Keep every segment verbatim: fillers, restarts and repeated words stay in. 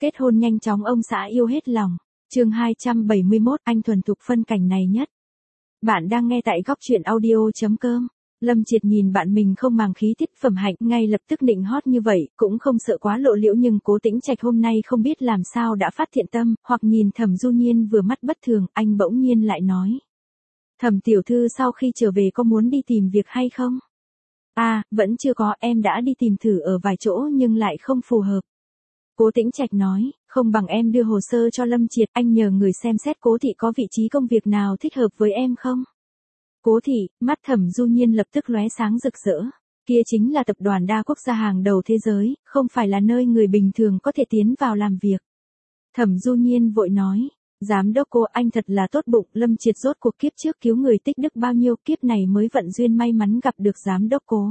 Kết hôn nhanh chóng ông xã yêu hết lòng. Chương hai trăm bảy mươi mốt, anh thuần thục phân cảnh này nhất. Bạn đang nghe tại góc truyện audio chấm com. Lâm Triệt nhìn bạn mình không màng khí tiết phẩm hạnh, ngay lập tức nịnh hót như vậy, cũng không sợ quá lộ liễu, nhưng Cố Tĩnh Trạch hôm nay không biết làm sao đã phát thiện tâm, hoặc nhìn Thẩm Du Nhiên vừa mắt bất thường, anh bỗng nhiên lại nói: "Thẩm tiểu thư sau khi trở về có muốn đi tìm việc hay không?" "À, vẫn chưa có, em đã đi tìm thử ở vài chỗ nhưng lại không phù hợp." Cố Tĩnh Trạch nói: "Không bằng em đưa hồ sơ cho Lâm Triệt, anh nhờ người xem xét Cố thị có vị trí công việc nào thích hợp với em không?" Cố thị, mắt Thẩm Du Nhiên lập tức lóe sáng rực rỡ. Kia chính là tập đoàn đa quốc gia hàng đầu thế giới, không phải là nơi người bình thường có thể tiến vào làm việc. Thẩm Du Nhiên vội nói: "Giám đốc Cố, anh thật là tốt bụng, Lâm Triệt rốt cuộc kiếp trước cứu người tích đức bao nhiêu, kiếp này mới vận duyên may mắn gặp được giám đốc Cố."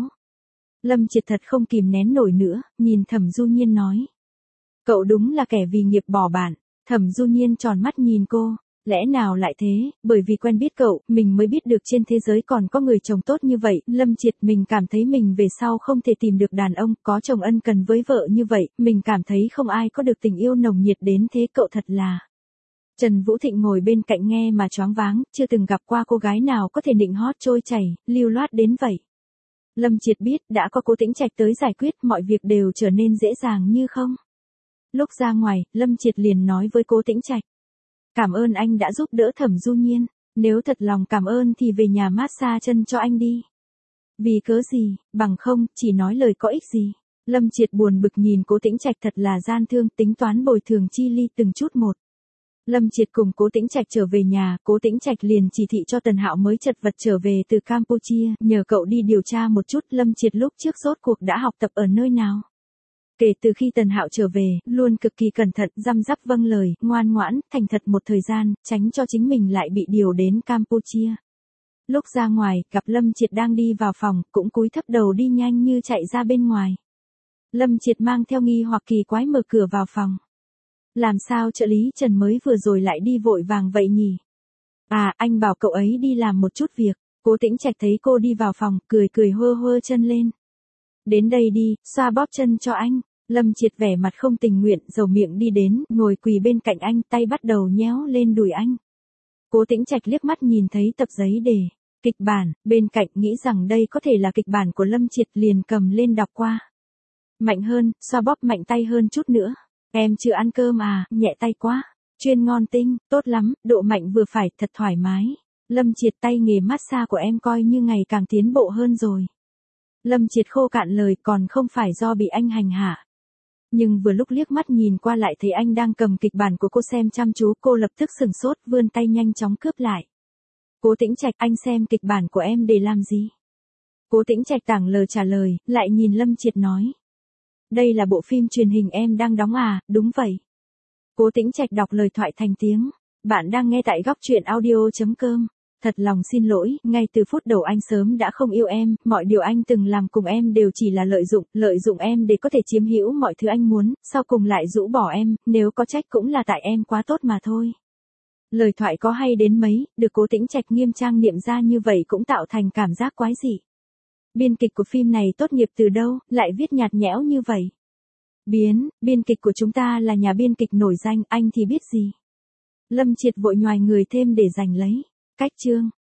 Lâm Triệt thật không kìm nén nổi nữa, nhìn Thẩm Du Nhiên nói: "Cậu đúng là kẻ vì nghiệp bỏ bạn." Thẩm Du Nhiên tròn mắt nhìn cô: "Lẽ nào lại thế, bởi vì quen biết cậu, mình mới biết được trên thế giới còn có người chồng tốt như vậy." Lâm Triệt: "Mình cảm thấy mình về sau không thể tìm được đàn ông có chồng ân cần với vợ như vậy, mình cảm thấy không ai có được tình yêu nồng nhiệt đến thế, cậu thật là..." Trần Vũ Thịnh ngồi bên cạnh nghe mà choáng váng, chưa từng gặp qua cô gái nào có thể nịnh hót trôi chảy, lưu loát đến vậy. Lâm Triệt biết đã có Cố Tĩnh Trạch tới giải quyết, mọi việc đều trở nên dễ dàng như không. Lúc ra ngoài, Lâm Triệt liền nói với Cố Tĩnh Trạch: "Cảm ơn anh đã giúp đỡ Thẩm Du Nhiên, nếu thật lòng cảm ơn thì về nhà massage chân cho anh đi." "Vì cớ gì, bằng không, chỉ nói lời có ích gì." Lâm Triệt buồn bực nhìn Cố Tĩnh Trạch thật là gian thương, tính toán bồi thường chi ly từng chút một. Lâm Triệt cùng Cố Tĩnh Trạch trở về nhà, Cố Tĩnh Trạch liền chỉ thị cho Tần Hạo mới chật vật trở về từ Campuchia, nhờ cậu đi điều tra một chút Lâm Triệt lúc trước rốt cuộc đã học tập ở nơi nào. Kể từ khi Tần Hạo trở về, luôn cực kỳ cẩn thận, răm rắp vâng lời, ngoan ngoãn, thành thật một thời gian, tránh cho chính mình lại bị điều đến Campuchia. Lúc ra ngoài, gặp Lâm Triệt đang đi vào phòng, cũng cúi thấp đầu đi nhanh như chạy ra bên ngoài. Lâm Triệt mang theo nghi hoặc kỳ quái mở cửa vào phòng. "Làm sao trợ lý Trần mới vừa rồi lại đi vội vàng vậy nhỉ?" "À, anh bảo cậu ấy đi làm một chút việc." Cố Tĩnh Trạch thấy cô đi vào phòng, cười cười hơ hơ chân lên. "Đến đây đi, xoa bóp chân cho anh." Lâm Triệt vẻ mặt không tình nguyện, dầu miệng đi đến, ngồi quỳ bên cạnh anh, tay bắt đầu nhéo lên đùi anh. Cố Tĩnh Trạch liếc mắt nhìn thấy tập giấy đề kịch bản bên cạnh, nghĩ rằng đây có thể là kịch bản của Lâm Triệt, liền cầm lên đọc qua. "Mạnh hơn, xoa bóp mạnh tay hơn chút nữa. Em chưa ăn cơm à, nhẹ tay quá. Chuyên ngon tinh, tốt lắm, độ mạnh vừa phải, thật thoải mái. Lâm Triệt, tay nghề massage của em coi như ngày càng tiến bộ hơn rồi." Lâm Triệt khô cạn lời, còn không phải do bị anh hành hạ. Nhưng vừa lúc liếc mắt nhìn qua lại thấy anh đang cầm kịch bản của cô xem chăm chú, cô lập tức sửng sốt, vươn tay nhanh chóng cướp lại. "Cố Tĩnh Trạch, anh xem kịch bản của em để làm gì?" Cố Tĩnh Trạch tảng lờ trả lời, lại nhìn Lâm Triệt nói: "Đây là bộ phim truyền hình em đang đóng à?" "Đúng vậy." Cố Tĩnh Trạch đọc lời thoại thành tiếng. "Bạn đang nghe tại góc truyện audio chấm com. Thật lòng xin lỗi, ngay từ phút đầu anh sớm đã không yêu em, mọi điều anh từng làm cùng em đều chỉ là lợi dụng, lợi dụng em để có thể chiếm hữu mọi thứ anh muốn, sau cùng lại rũ bỏ em, nếu có trách cũng là tại em quá tốt mà thôi." Lời thoại có hay đến mấy, được Cố Tĩnh Trạch nghiêm trang niệm ra như vậy cũng tạo thành cảm giác quái dị. Biên kịch của phim này tốt nghiệp từ đâu, lại viết nhạt nhẽo như vậy? "Biến, biên kịch của chúng ta là nhà biên kịch nổi danh, anh thì biết gì." Lâm Triệt vội nhoài người thêm để giành lấy cách chương.